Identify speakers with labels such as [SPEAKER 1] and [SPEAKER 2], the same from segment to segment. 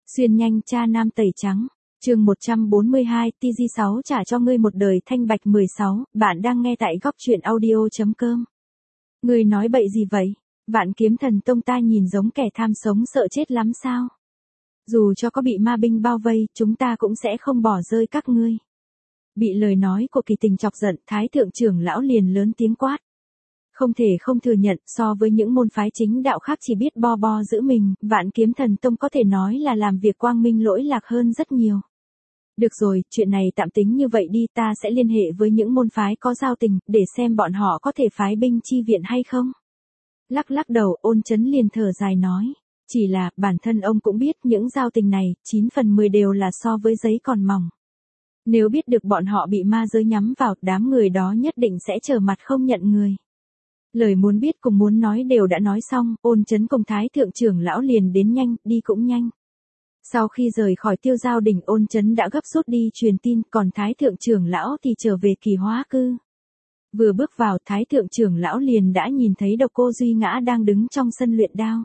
[SPEAKER 1] Xuyên nhanh cha nam tẩy trắng. Chương 142, TG6 trả cho ngươi một đời thanh bạch 16, bạn đang nghe tại góc truyện audio.com. Ngươi nói bậy gì vậy? Vạn Kiếm Thần Tông ta nhìn giống kẻ tham sống sợ chết lắm sao? Dù cho có bị ma binh bao vây, chúng ta cũng sẽ không bỏ rơi các ngươi. Bị lời nói của Kỳ Tình chọc giận, Thái thượng trưởng lão liền lớn tiếng quát. Không thể không thừa nhận, so với những môn phái chính đạo khác chỉ biết bo bo giữ mình, Vạn Kiếm Thần Tông có thể nói là làm việc quang minh lỗi lạc hơn rất nhiều. Được rồi, chuyện này tạm tính như vậy đi, ta sẽ liên hệ với những môn phái có giao tình, để xem bọn họ có thể phái binh chi viện hay không. Lắc lắc đầu, Ôn Chấn liền thở dài nói. Chỉ là, bản thân ông cũng biết những giao tình này, 9 phần 10 đều là so với giấy còn mỏng. Nếu biết được bọn họ bị ma giới nhắm vào, đám người đó nhất định sẽ trở mặt không nhận người. Lời muốn biết cùng muốn nói đều đã nói xong, Ôn Chấn cùng Thái thượng trưởng lão liền đến nhanh, đi cũng nhanh. Sau khi rời khỏi Tiêu Giao đỉnh, Ôn Chấn đã gấp rút đi truyền tin, còn Thái thượng trưởng lão thì trở về Kỳ Hóa Cư. Vừa bước vào, Thái thượng trưởng lão liền đã nhìn thấy Độc Cô Duy Ngã đang đứng trong sân luyện đao.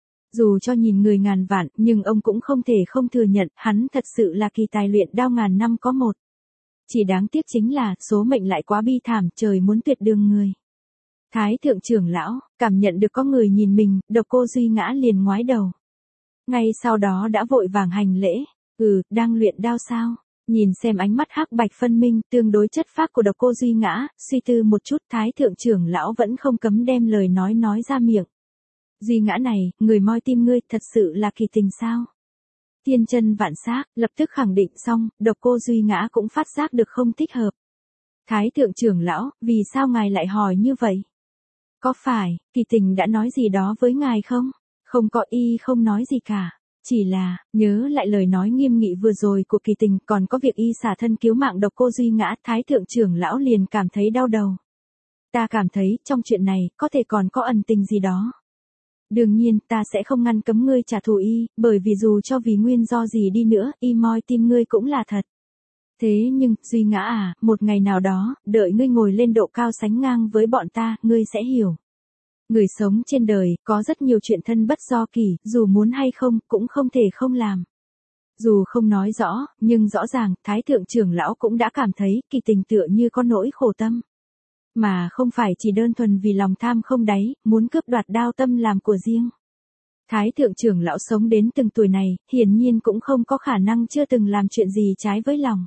[SPEAKER 1] Dù cho nhìn người ngàn vạn, nhưng ông cũng không thể không thừa nhận, hắn thật sự là kỳ tài luyện đao ngàn năm có một. Chỉ đáng tiếc chính là, số mệnh lại quá bi thảm, trời muốn tuyệt đường người. Thái thượng trưởng lão, cảm nhận được có người nhìn mình, Độc Cô Duy Ngã liền ngoái đầu. Ngay sau đó đã vội vàng hành lễ. Đang luyện đao sao? Nhìn xem ánh mắt hắc bạch phân minh, tương đối chất phác của Độc Cô Duy Ngã, suy tư một chút, Thái thượng trưởng lão vẫn không cấm đem lời nói ra miệng. Duy Ngã này, người moi tim ngươi, thật sự là kỳ tình sao? Tiên chân vạn xác, lập tức khẳng định xong, Độc Cô Duy Ngã cũng phát giác được không thích hợp. Thái thượng trưởng lão, vì sao ngài lại hỏi như vậy? Có phải, kỳ tình đã nói gì đó với ngài không? Không có, y không nói gì cả. Chỉ là, nhớ lại lời nói nghiêm nghị vừa rồi của kỳ tình, còn có việc y xả thân cứu mạng Độc Cô Duy Ngã, Thái thượng trưởng lão liền cảm thấy đau đầu. Ta cảm thấy, trong chuyện này, có thể còn có ẩn tình gì đó. Đương nhiên, ta sẽ không ngăn cấm ngươi trả thù y, bởi vì dù cho vì nguyên do gì đi nữa, y moi tim ngươi cũng là thật. Thế nhưng, Duy Ngã à, một ngày nào đó, đợi ngươi ngồi lên độ cao sánh ngang với bọn ta, ngươi sẽ hiểu. Người sống trên đời, có rất nhiều chuyện thân bất do kỳ, dù muốn hay không, cũng không thể không làm. Dù không nói rõ, nhưng rõ ràng, Thái thượng trưởng lão cũng đã cảm thấy, kỳ tình tựa như có nỗi khổ tâm. Mà không phải chỉ đơn thuần vì lòng tham không đáy, muốn cướp đoạt đao tâm làm của riêng. Thái thượng trưởng lão sống đến từng tuổi này, hiển nhiên cũng không có khả năng chưa từng làm chuyện gì trái với lòng.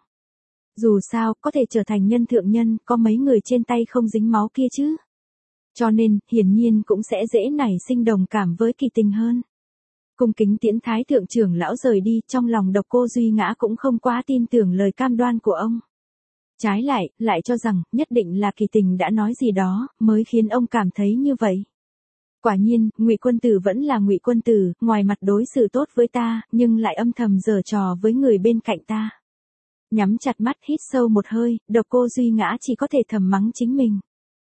[SPEAKER 1] Dù sao, có thể trở thành nhân thượng nhân, có mấy người trên tay không dính máu kia chứ. Cho nên, hiển nhiên cũng sẽ dễ nảy sinh đồng cảm với kỳ tình hơn. Cung kính tiễn Thái thượng trưởng lão rời đi, trong lòng Độc Cô Duy Ngã cũng không quá tin tưởng lời cam đoan của ông. Trái lại cho rằng, nhất định là kỳ tình đã nói gì đó, mới khiến ông cảm thấy như vậy. Quả nhiên, Ngụy Quân Tử vẫn là Ngụy Quân Tử, ngoài mặt đối xử tốt với ta, nhưng lại âm thầm giở trò với người bên cạnh ta. Nhắm chặt mắt hít sâu một hơi, Độc Cô Duy Ngã chỉ có thể thầm mắng chính mình.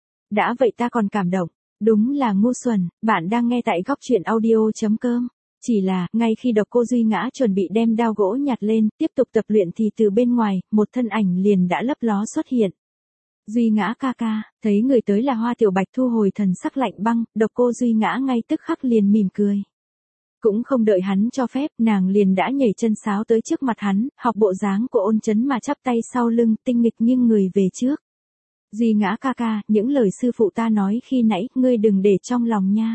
[SPEAKER 1] Đã vậy ta còn cảm động, đúng là ngu xuẩn, bạn đang nghe tại góc truyện audio.com. Chỉ là, ngay khi Độc Cô Duy Ngã chuẩn bị đem đao gỗ nhặt lên, tiếp tục tập luyện thì từ bên ngoài, một thân ảnh liền đã lấp ló xuất hiện. Duy Ngã ca ca, thấy người tới là Hoa Tiểu Bạch thu hồi thần sắc lạnh băng, Độc Cô Duy Ngã ngay tức khắc liền mỉm cười. Cũng không đợi hắn cho phép, nàng liền đã nhảy chân sáo tới trước mặt hắn, học bộ dáng của Ôn Chấn mà chắp tay sau lưng, tinh nghịch nghiêng người về trước. Duy Ngã ca ca, những lời sư phụ ta nói khi nãy, ngươi đừng để trong lòng nha.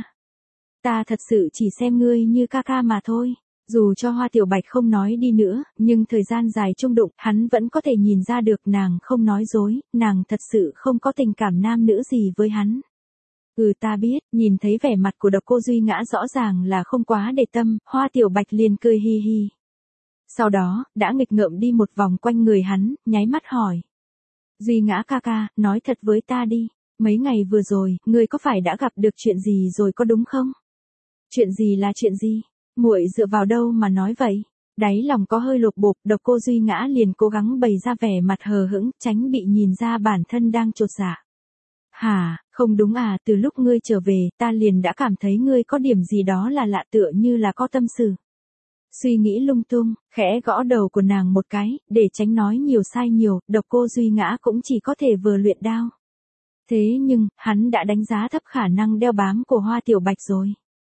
[SPEAKER 1] Ta thật sự chỉ xem ngươi như ca ca mà thôi. Dù cho Hoa Tiểu Bạch không nói đi nữa, nhưng thời gian dài chung đụng, hắn vẫn có thể nhìn ra được nàng không nói dối, nàng thật sự không có tình cảm nam nữ gì với hắn. Ta biết, nhìn thấy vẻ mặt của Độc Cô Duy Ngã rõ ràng là không quá để tâm, Hoa Tiểu Bạch liền cười hi hi. Sau đó, đã nghịch ngợm đi một vòng quanh người hắn, nháy mắt hỏi. Duy Ngã ca ca, nói thật với ta đi, mấy ngày vừa rồi, ngươi có phải đã gặp được chuyện gì rồi có đúng không? Chuyện gì là chuyện gì? Muội dựa vào đâu mà nói vậy? Đáy lòng có hơi lột bột, Độc Cô Duy Ngã liền cố gắng bày ra vẻ mặt hờ hững, tránh bị nhìn ra bản thân đang chột dạ. Hả, không đúng à, từ lúc ngươi trở về, ta liền đã cảm thấy ngươi có điểm gì đó là lạ, tựa như là có tâm sự. Suy nghĩ lung tung, khẽ gõ đầu của nàng một cái, để tránh nói nhiều sai nhiều, Độc Cô Duy Ngã cũng chỉ có thể vừa luyện đao. Thế nhưng, hắn đã đánh giá thấp khả năng đeo bám của Hoa Tiểu Bạch rồi.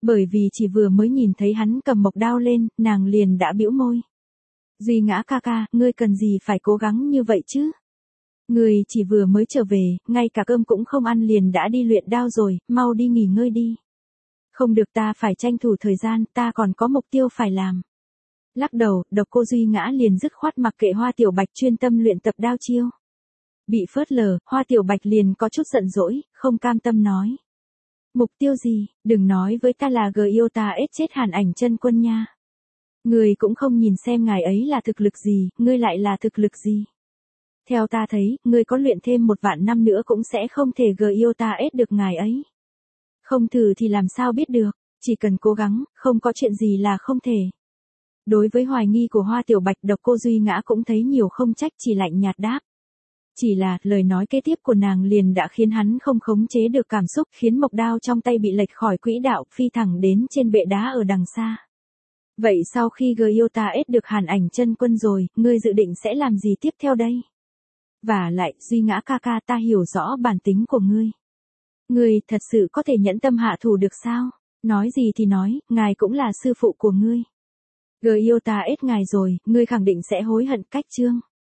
[SPEAKER 1] Bởi vì chỉ vừa mới nhìn thấy hắn cầm mộc đao lên, nàng liền đã bĩu môi. Duy Ngã ca ca, ngươi cần gì phải cố gắng như vậy chứ? Ngươi chỉ vừa mới trở về, ngay cả cơm cũng không ăn liền đã đi luyện đao rồi, mau đi nghỉ ngơi đi. Không được, ta phải tranh thủ thời gian, ta còn có mục tiêu phải làm. Lắc đầu, Độc Cô Duy Ngã liền dứt khoát mặc kệ Hoa Tiểu Bạch chuyên tâm luyện tập đao chiêu. Bị phớt lờ, Hoa Tiểu Bạch liền có chút giận dỗi, không cam tâm nói. Mục tiêu gì, đừng nói với ta là yêu ta ết chết Hàn Ảnh Chân Quân nha. Ngươi cũng không nhìn xem ngài ấy là thực lực gì, ngươi lại là thực lực gì. Theo ta thấy, ngươi có luyện thêm 1 vạn năm nữa cũng sẽ không thể yêu ta ết được ngài ấy. Không thử thì làm sao biết được, chỉ cần cố gắng, không có chuyện gì là không thể. Đối với hoài nghi của Hoa Tiểu Bạch, Độc Cô Duy Ngã cũng thấy nhiều không trách, chỉ lạnh nhạt đáp. Chỉ là, lời nói kế tiếp của nàng liền đã khiến hắn không khống chế được cảm xúc, khiến mộc đao trong tay bị lệch khỏi quỹ đạo, phi thẳng đến trên bệ đá ở đằng xa. Vậy sau khi yêu ta ết được Hàn Ảnh Chân Quân rồi, ngươi dự định sẽ làm gì tiếp theo đây? Và lại, Duy Ngã ca ca, ta hiểu rõ bản tính của ngươi. Ngươi thật sự có thể nhẫn tâm hạ thủ được sao? Nói gì thì nói, ngài cũng là sư phụ của ngươi. Yêu ta ết ngài rồi, ngươi khẳng định sẽ hối hận cách chương.